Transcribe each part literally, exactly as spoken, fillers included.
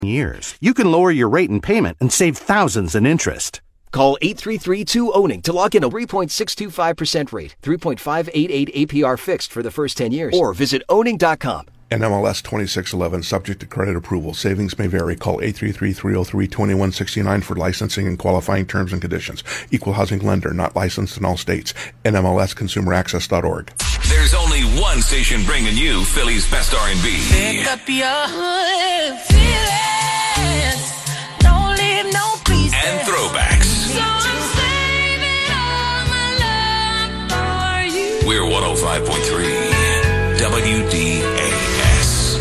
years. You can lower your rate and payment and save thousands in interest. Call eight three three two owning to lock in a three point six two five percent rate, three point five eight eight A P R fixed for the first ten years, or visit owning dot com. N M L S twenty-six eleven, subject to credit approval. Savings may vary. Call eight three three, three oh three, two one six nine for licensing and qualifying terms and conditions. Equal housing lender, not licensed in all states. N M L S consumer access dot org. There's only one station bringing you Philly's best R and B. Pick up your feelings. Don't leave no pieces. And throwbacks. So I'm saving all my love for you. We're one oh five point three W D A S.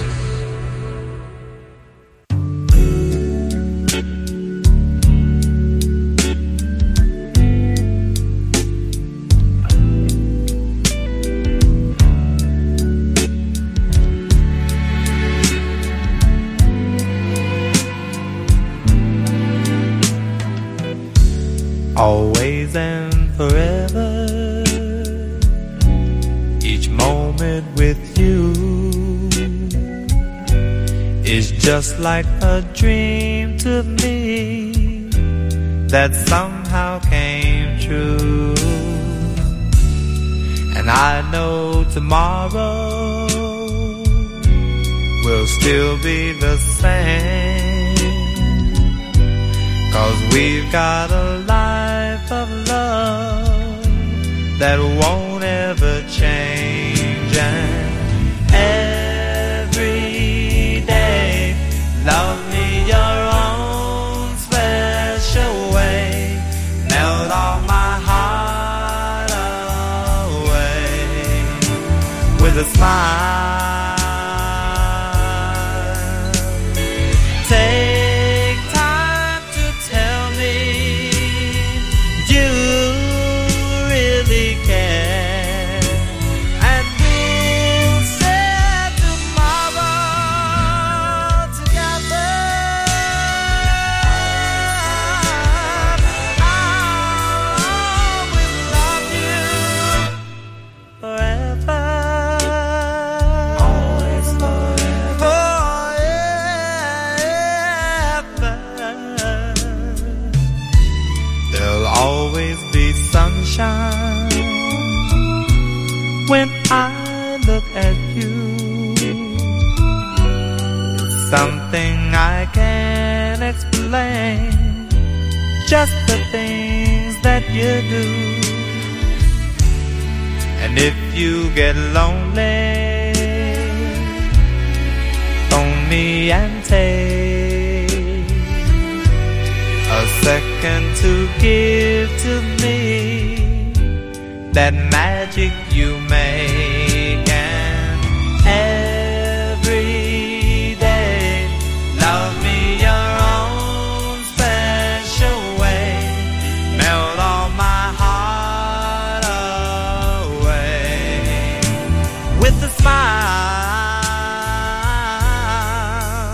Always and forever, each moment with you is just like a dream to me that somehow came true. And I know tomorrow will still be the same, 'cause we've got a life of love that won't ever change. And every day, love me your own special way. Melt all my heart away with a smile. Take time to tell me you really care, and we'll share tomorrow together. I'll always love you forever. Always forever. Forever. There'll always be sunshine when I look at you. Something I can't explain, just the things that you do. And if you get lonely, phone me and take a second to give to me that magic you make. And every day, love me your own special way. Melt all my heart away with a smile.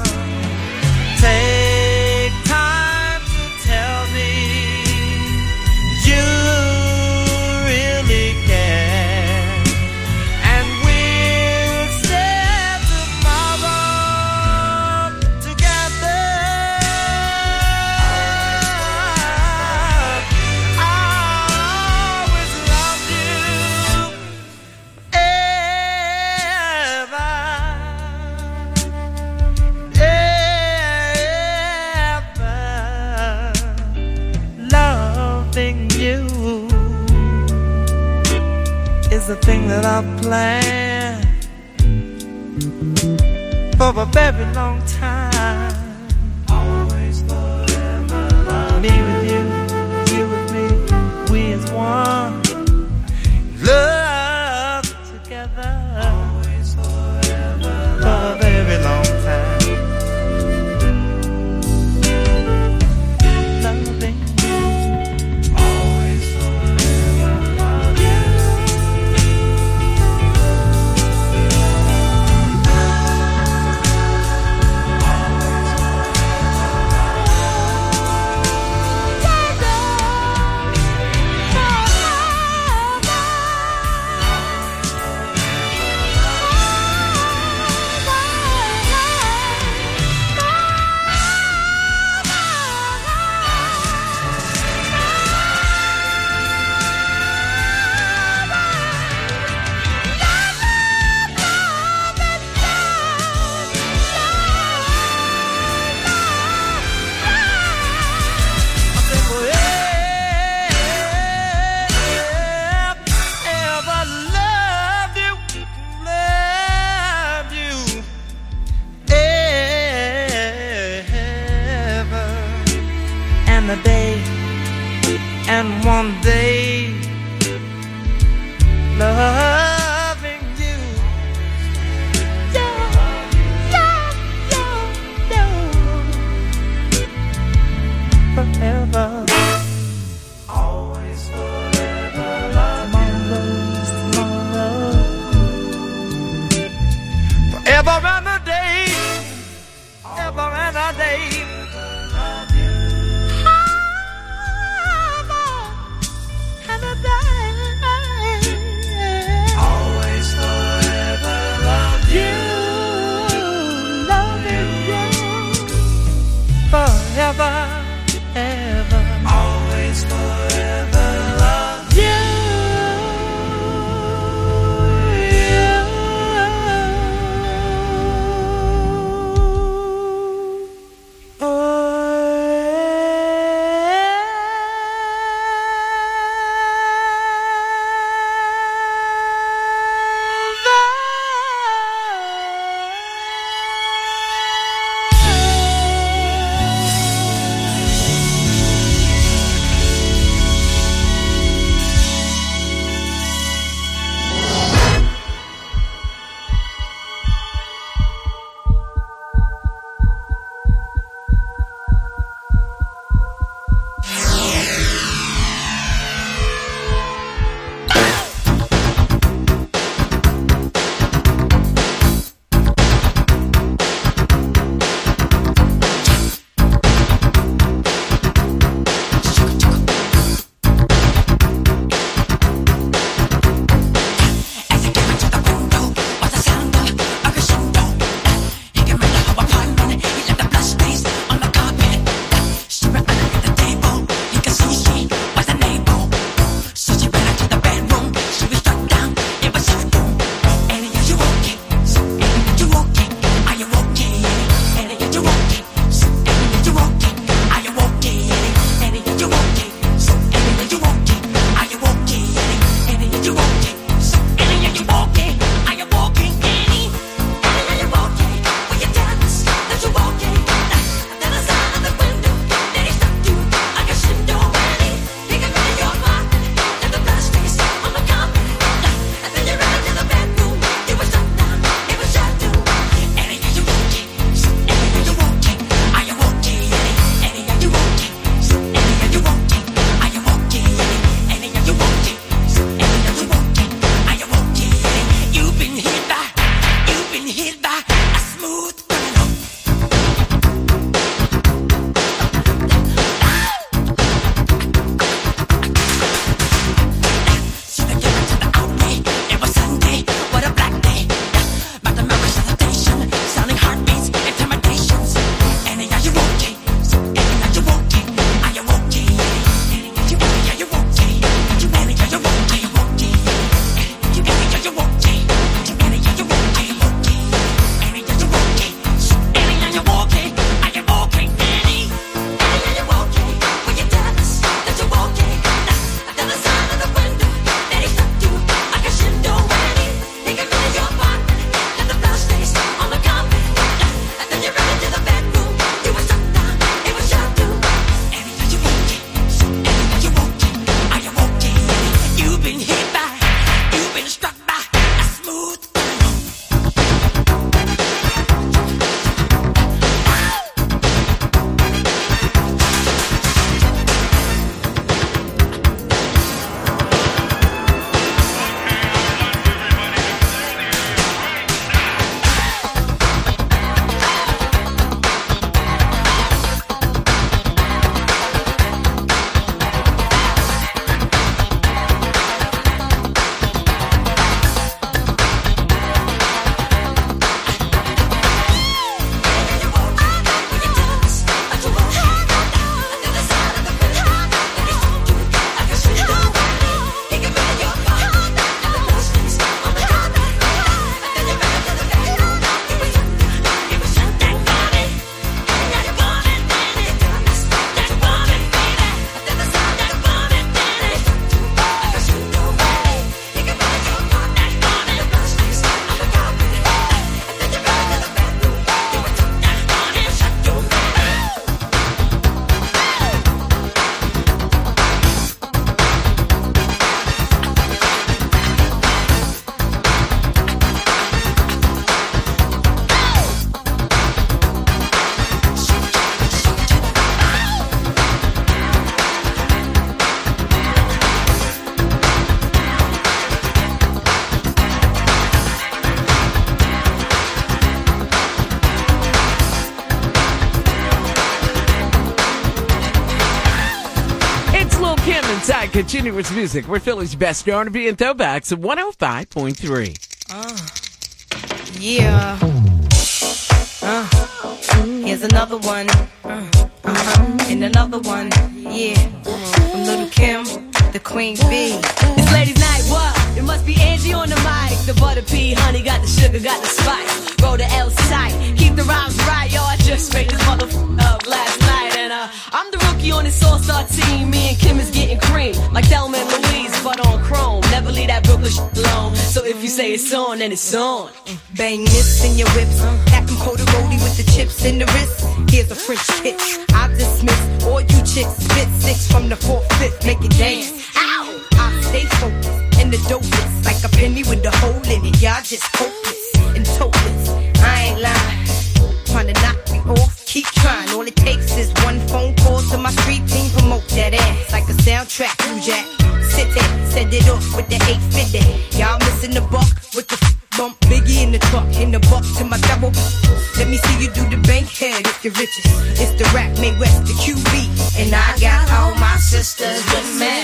Take time to tell me you really care, and we'll share tomorrow together. I'll always love you ever, ever. Loving you is the thing that I've planned for a very long time. Always forever love me with you, you with me, we as one. Love together. Always forever for a very long time. Loving you. Always forever love you. and a day, and one day loving you. Yeah, yeah, yeah, yeah. Forever. Always forever love tomorrow, tomorrow. Forever and a day, ever and a day. And a day. Inside Continuous Music, we're Philly's best R and B and throwbacks at one oh five point three. Uh, yeah. Uh, here's another one. Uh, uh-huh. And another one. Yeah. From Little Kim, the Queen Bee. It's ladies' night, what? It must be Angie on the mic. The butter pea, honey, got the sugar, got the spice. Roll the L side, keep the rhymes right, yo. I just made this motherfucker up last night. And uh, I'm the rookie on this all-star team. Me and Kim is getting cream, like Thelma and Louise, but on chrome. Never leave that Brooklyn shit alone. So if you say it's on, then it's on. Bang this in your whips. Pack them cold roadie with the chips in the wrist. Here's a French kiss. I dismiss all you chicks. Spit six from the fourth, fifth, make it dance. Ow! I stay focused and the dopest, like a penny with a hole in it. Y'all just hopeless and topless. I ain't lying. Trying to knock me off, keep trying. All it takes is one phone call to my street team. Promote that ass like a soundtrack. Blue Jack, sit there, send it off with the eight fifty. Y'all missing the buck with the bump. Biggie in the truck, in the buck to my double. Let me see you do the bank head if you're riches. It's the rap made West, the Q B. And I got all my sisters with me.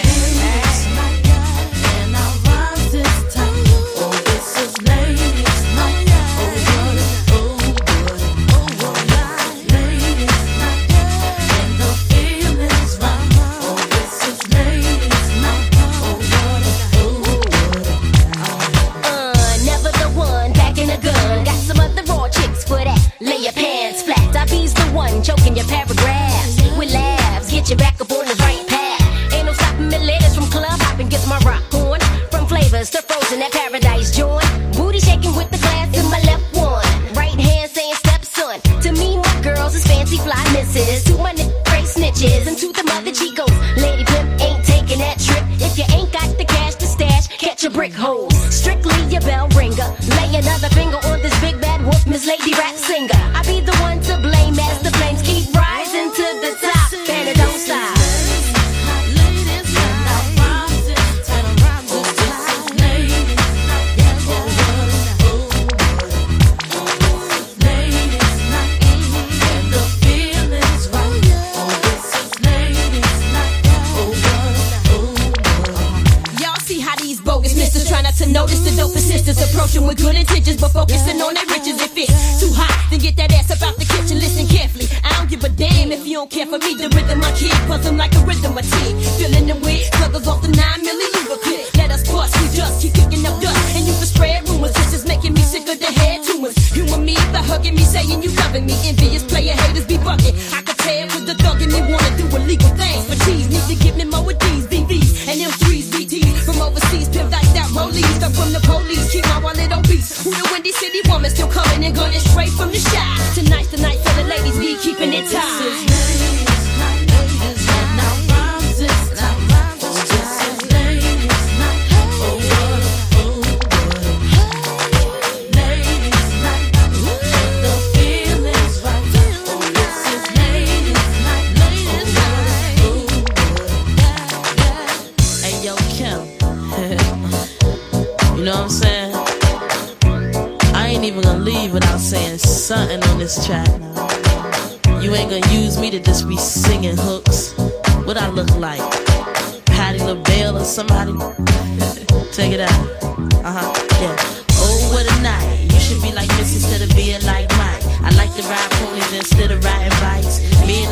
Choking your paragraphs with laughs, get you back up on the right path. Ain't no stopping me, ladies from club hopping, gets my rock on. From flavors to frozen at Paradise Joint. Booty shaking with the glass in my left one. Right hand saying stepson. To me, my girls is fancy fly misses. To my nigga, great snitches. And to the mother Chicos, Lady Pimp ain't taking that trip. If you ain't got the cash to stash, catch a brick holes. Strictly your bell ringer. Lay another finger on this big bad wolf, Miss Lady Rap Singer. I be the one to blame as the flames keep rising to the top, and it don't stop. To notice the dopest sisters approaching with good intentions, but focusing on their riches. If it's too hot, then get that ass up out the kitchen. Listen carefully, I don't give a damn if you don't care for me. The rhythm I keep, cause I'm like a rhythm I take. Feeling the weight, sluggers off the nine milli lubricant. Let us bust, we just keep kicking up dust. And you can spread rumors, this is making me sick of the head tumors. You and me, by hugging me, saying you loving me. Envious player haters be bugging. I can tell with the thug and they wanna do illegal things. But cheese need to give me more with these V Vs and them threes V Ts from overseas, pimped like that rollies. Up from the police, keep my wallet obese. Who the Windy City woman still coming and gunning straight from the shop. Tonight's the night for the ladies, be keeping it tight. You know what I'm saying? I ain't even gonna leave without saying something on this track now. You ain't gonna use me to just be singing hooks. What I look like? Patti LaBelle or somebody? Take it out. Uh-huh, yeah. Oh, what a night. You should be like Miss instead of being like Mike. I like to ride ponies instead of riding bikes. Me and